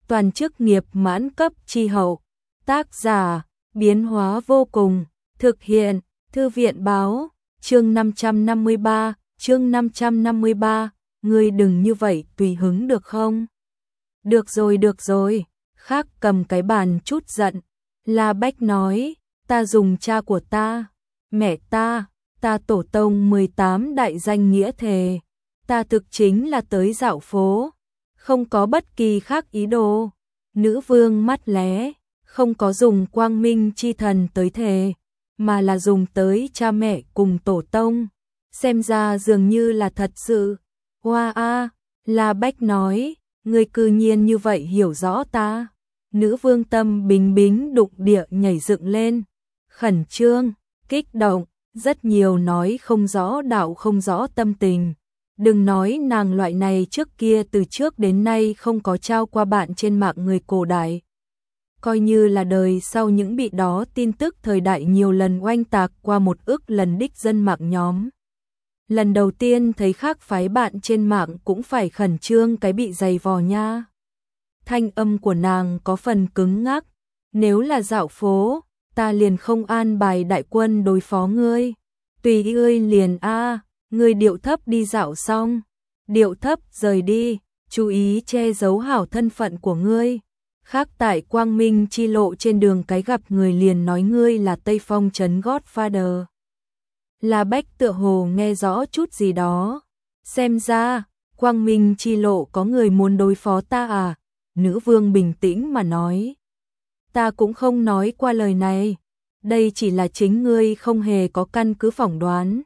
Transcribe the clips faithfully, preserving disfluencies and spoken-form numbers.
toàn chức nghiệp mãn cấp chi hậu. Tác giả, biến hóa vô cùng, thực hiện, Thư viện báo, chương năm trăm năm mươi ba, chương năm trăm năm mươi ba, ngươi đừng như vậy tùy hứng được không? Được rồi được rồi, Khác cầm cái bàn chút giận, La Bách nói, ta dùng cha của ta, mẹ ta, ta tổ tông mười tám đại danh nghĩa thề, ta thực chính là tới dạo phố, không có bất kỳ khác ý đồ. Nữ vương mắt lé, không có dùng quang minh chi thần tới thề, mà là dùng tới cha mẹ cùng tổ tông, xem ra dường như là thật sự. Hoa a, La Bách nói, ngươi cư nhiên như vậy hiểu rõ ta. Nữ vương tâm bình bính đụng địa nhảy dựng lên, khẩn trương, kích động, rất nhiều nói không rõ đạo không rõ tâm tình. Đừng nói nàng loại này trước kia từ trước đến nay không có trao qua bạn trên mạng người cổ đại. Coi như là đời sau những bị đó tin tức thời đại nhiều lần oanh tạc qua một ức lần đích dân mạng nhóm. Lần đầu tiên thấy khác phái bạn trên mạng cũng phải khẩn trương cái bị dày vò nha. Thanh âm của nàng có phần cứng ngắc, nếu là dạo phố, ta liền không an bài đại quân đối phó ngươi. Tùy ngươi liền a, ngươi điệu thấp đi dạo xong, điệu thấp rời đi, chú ý che giấu hảo thân phận của ngươi. Khác tại Quang Minh chi lộ trên đường cái gặp người liền nói ngươi là Tây Phong trấn Godfather. La Bách tựa hồ nghe rõ chút gì đó, xem ra, Quang Minh chi lộ có người muốn đối phó ta à? Nữ vương bình tĩnh mà nói, ta cũng không nói qua lời này, đây chỉ là chính ngươi không hề có căn cứ phỏng đoán.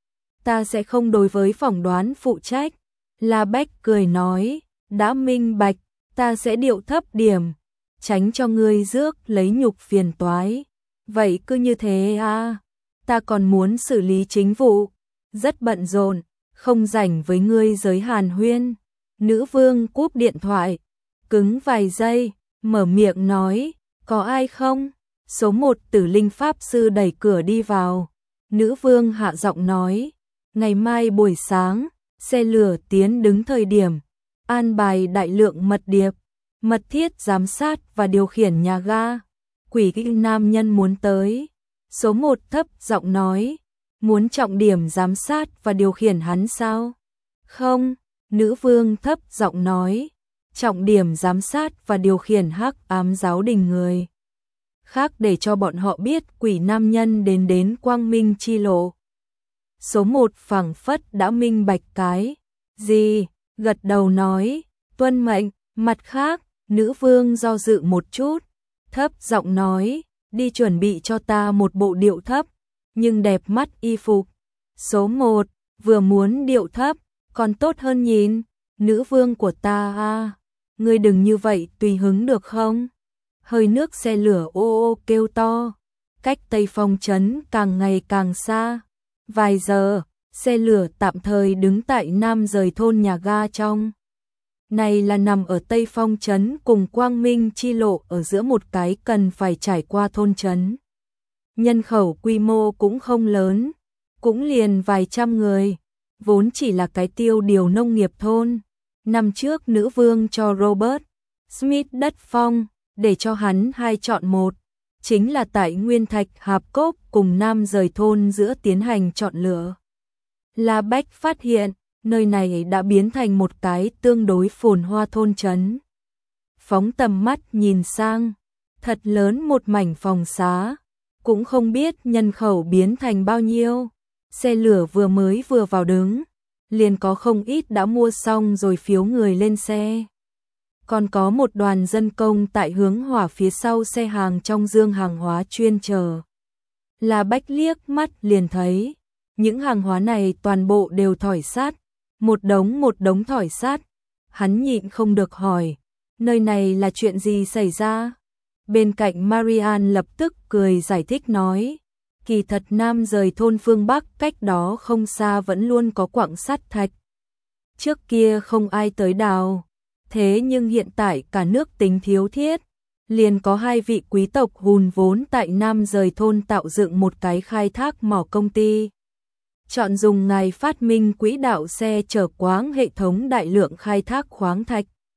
Ta sẽ không đối với phỏng đoán phụ trách. La Bách cười nói, đã minh bạch, ta sẽ điệu thấp điểm, tránh cho ngươi rước lấy nhục phiền toái. Vậy cứ như thế à, ta còn muốn xử lý chính vụ, rất bận rộn, không rảnh với ngươi giới hàn huyên. Nữ vương cúp điện thoại, cứng vài giây, mở miệng nói, có ai không? Số một Tử Linh Pháp Sư đẩy cửa đi vào. Nữ vương hạ giọng nói, ngày mai buổi sáng, xe lửa tiến đứng thời điểm, an bài đại lượng mật điệp, mật thiết giám sát và điều khiển nhà ga. Quỷ kinh nam nhân muốn tới. Số một thấp giọng nói, muốn trọng điểm giám sát và điều khiển hắn sao? Không, nữ vương thấp giọng nói, trọng điểm giám sát và điều khiển hắc ám giáo đình người. Khác để cho bọn họ biết quỷ nam nhân đến đến Quang Minh chi lộ. Số một phảng phất đã minh bạch cái gì, gật đầu nói, tuân mệnh. Mặt khác, nữ vương do dự một chút, thấp giọng nói, đi chuẩn bị cho ta một bộ điệu thấp, nhưng đẹp mắt y phục. Số một, vừa muốn điệu thấp, còn tốt hơn nhìn, nữ vương của ta a, ngươi đừng như vậy tùy hứng được không? Hơi nước xe lửa ô ô kêu to, cách Tây Phong trấn càng ngày càng xa. Vài giờ, xe lửa tạm thời đứng tại Nam rời thôn nhà ga trong. Này là nằm ở Tây Phong trấn cùng Quang Minh chi lộ ở giữa một cái cần phải trải qua thôn trấn. Nhân khẩu quy mô cũng không lớn, cũng liền vài trăm người, vốn chỉ là cái tiêu điều nông nghiệp thôn. Năm trước nữ vương cho Robert Smith đất phong, để cho hắn hai chọn một, chính là tại Nguyên Thạch Hạp Cốc cùng Nam rời thôn giữa tiến hành chọn lựa. La Bách phát hiện, nơi này đã biến thành một cái tương đối phồn hoa thôn trấn. Phóng tầm mắt nhìn sang, thật lớn một mảnh phòng xá, cũng không biết nhân khẩu biến thành bao nhiêu. Xe lửa vừa mới vừa vào đứng, liền có không ít đã mua xong rồi phiếu người lên xe. Còn có một đoàn dân công tại hướng hỏa phía sau xe hàng trong dương hàng hóa chuyên chờ. La Bách liếc mắt liền thấy, những hàng hóa này toàn bộ đều thỏi sắt, một đống một đống thỏi sắt. Hắn nhịn không được hỏi, nơi này là chuyện gì xảy ra? Bên cạnh Marian lập tức cười giải thích nói, kỳ thật Nam rời thôn phương Bắc cách đó không xa vẫn luôn có quặng sắt thạch. Trước kia không ai tới đào, thế nhưng hiện tại cả nước tính thiếu thiết, liền có hai vị quý tộc hùn vốn tại Nam rời thôn tạo dựng một cái khai thác mỏ công ty. Chọn dùng ngài phát minh quỹ đạo xe chở quáng hệ thống đại lượng khai thác khoáng thạch.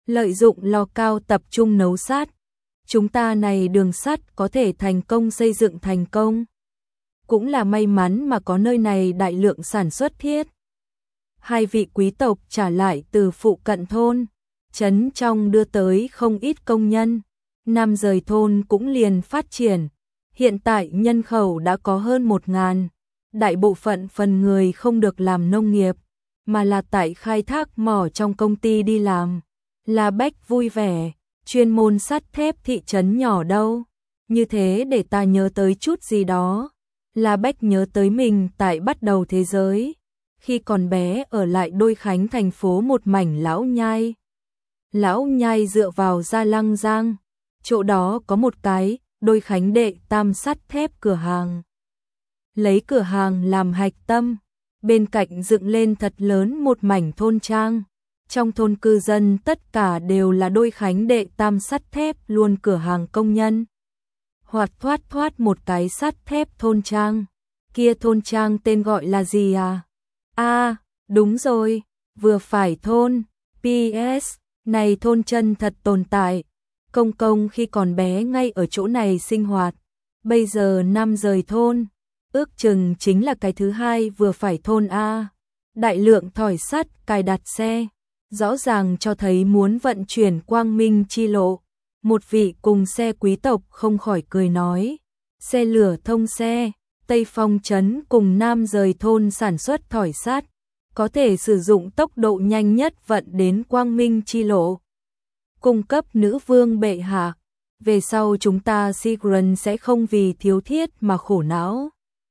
lợi dụng lò cao tập trung nấu sắt. Chúng ta này đường sắt có thể thành công xây dựng thành công. Cũng là may mắn mà có nơi này đại lượng sản xuất thiết. Hai vị quý tộc trả lại từ phụ cận thôn, trấn trong đưa tới không ít công nhân. Nam rời thôn cũng liền phát triển. Hiện tại nhân khẩu đã có hơn một ngàn. Đại bộ phận phần người không được làm nông nghiệp, mà là tại khai thác mỏ trong công ty đi làm. La Bách vui vẻ, chuyên môn sắt thép thị trấn nhỏ đâu. Như thế để ta nhớ tới chút gì đó. La Bách nhớ tới mình tại bắt đầu thế giới. Khi còn bé ở lại Đôi Khánh thành phố một mảnh lão nhai. Lão nhai dựa vào Gia Lăng Giang. Chỗ đó có một cái Đôi Khánh đệ tam sắt thép cửa hàng. Lấy cửa hàng làm hạch tâm. Bên cạnh dựng lên thật lớn một mảnh thôn trang. Trong thôn cư dân tất cả đều là Đôi Khánh đệ tam sắt thép luôn cửa hàng công nhân. Hoạt thoát thoát một cái sắt thép thôn trang. Kia thôn trang tên gọi là gì à? À, đúng rồi, vừa phải thôn. pê ét, này thôn chân thật tồn tại. Công công khi còn bé ngay ở chỗ này sinh hoạt. Bây giờ năm rời thôn. Ước chừng chính là cái thứ hai vừa phải thôn A. Đại lượng thỏi sắt cài đặt xe. Rõ ràng cho thấy muốn vận chuyển quang minh chi lộ. Một vị cùng xe quý tộc không khỏi cười nói. Xe lửa thông xe, Tây Phong trấn cùng Nam rời thôn sản xuất thỏi sắt. Có thể sử dụng tốc độ nhanh nhất vận đến quang minh chi lộ. Cung cấp nữ vương bệ hạ. Về sau chúng ta Sigurd sẽ không vì thiếu thiết mà khổ não.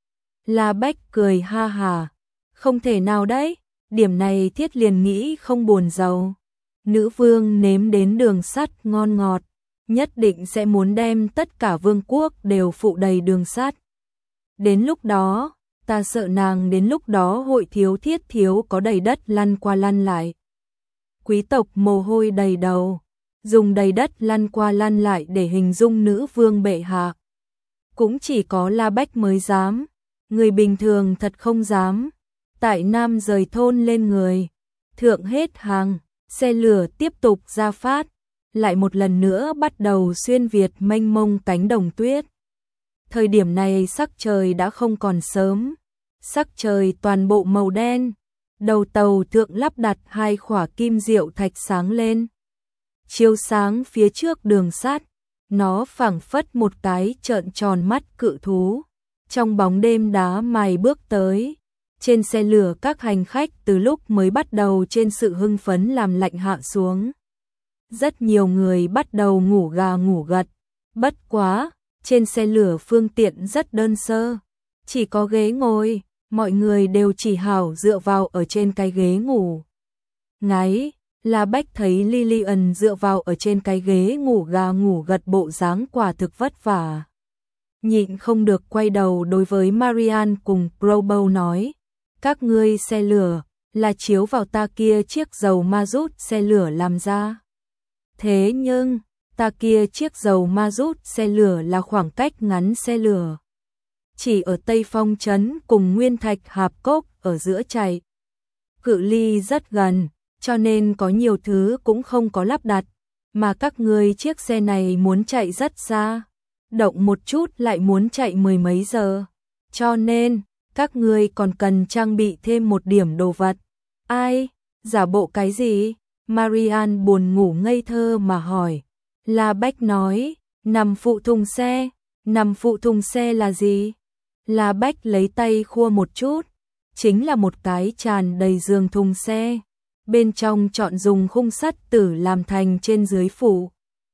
La Bách cười ha hà. Không thể nào đấy, điểm này thiết liền nghĩ không buồn giàu. Nữ vương nếm đến đường sắt ngon ngọt, nhất định sẽ muốn đem tất cả vương quốc đều phụ đầy đường sắt. Đến lúc đó, ta sợ nàng đến lúc đó hội thiếu thiết thiếu có đầy đất lăn qua lăn lại. Quý tộc mồ hôi đầy đầu, dùng đầy đất lăn qua lăn lại để hình dung nữ vương bệ hạ. Cũng chỉ có La Bách mới dám, người bình thường thật không dám. Tại Nam rời thôn lên người, thượng hết hàng, xe lửa tiếp tục ra phát, lại một lần nữa bắt đầu xuyên Việt mênh mông cánh đồng tuyết. Thời điểm này sắc trời đã không còn sớm, sắc trời toàn bộ màu đen, đầu tàu thượng lắp đặt hai khỏa kim diệu thạch sáng lên. Chiếu sáng phía trước đường sắt, nó phảng phất một cái trợn tròn mắt cự thú. Trong bóng đêm đá mài bước tới, trên xe lửa các hành khách từ lúc mới bắt đầu trên sự hưng phấn làm lạnh hạ xuống. Rất nhiều người bắt đầu ngủ gà ngủ gật, bất quá, trên xe lửa phương tiện rất đơn sơ, chỉ có ghế ngồi, mọi người đều chỉ hảo dựa vào ở trên cái ghế ngủ. Ngáy, La Bách thấy Lillian dựa vào ở trên cái ghế ngủ gà ngủ gật bộ dáng quả thực vất vả. Nhịn không được quay đầu đối với Marian cùng Probo nói, các ngươi xe lửa là chiếu vào ta kia chiếc dầu ma rút xe lửa làm ra. Thế nhưng, ta kia chiếc dầu ma rút xe lửa là khoảng cách ngắn xe lửa. Chỉ ở Tây Phong trấn cùng Nguyên Thạch Hạp Cốc ở giữa chạy. Cự ly rất gần, cho nên có nhiều thứ cũng không có lắp đặt, mà các ngươi chiếc xe này muốn chạy rất xa. Động một chút lại muốn chạy mười mấy giờ. Cho nên, các ngươi còn cần trang bị thêm một điểm đồ vật. Ai? Giả bộ cái gì? Marian buồn ngủ ngây thơ mà hỏi. La Bách nói, nằm phụ thùng xe. Nằm phụ thùng xe là gì? La Bách lấy tay khua một chút. Chính là một cái tràn đầy giường thùng xe. Bên trong chọn dùng khung sắt tử làm thành trên dưới phủ.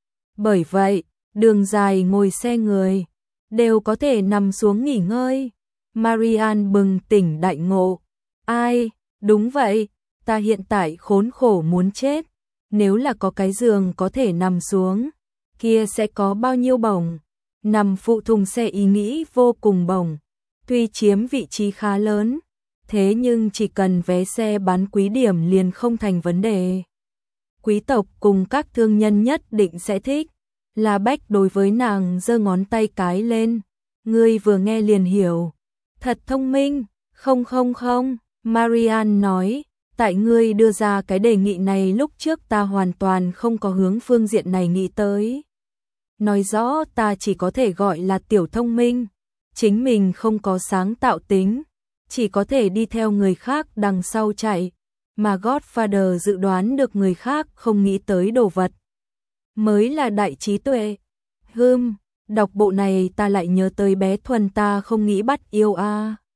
Bởi vậy, đường dài ngồi xe người, đều có thể nằm xuống nghỉ ngơi. Marian bừng tỉnh đại ngộ. Ai, đúng vậy, ta hiện tại khốn khổ muốn chết. Nếu là có cái giường có thể nằm xuống, kia sẽ có bao nhiêu bổng. Nằm phụ thùng xe ý nghĩ vô cùng bổng. Tuy chiếm vị trí khá lớn, thế nhưng chỉ cần vé xe bán quý điểm liền không thành vấn đề. Quý tộc cùng các thương nhân nhất định sẽ thích. La Bách đối với nàng giơ ngón tay cái lên. Ngươi vừa nghe liền hiểu. Thật thông minh. Không không không, Marian nói. Tại ngươi đưa ra cái đề nghị này lúc trước ta hoàn toàn không có hướng phương diện này nghĩ tới. Nói rõ ta chỉ có thể gọi là tiểu thông minh, chính mình không có sáng tạo tính, chỉ có thể đi theo người khác đằng sau chạy, mà Godfather dự đoán được người khác không nghĩ tới đồ vật. Mới là đại trí tuệ. Hừm, đọc bộ này ta lại nhớ tới bé Thuần ta không nghĩ bắt yêu a.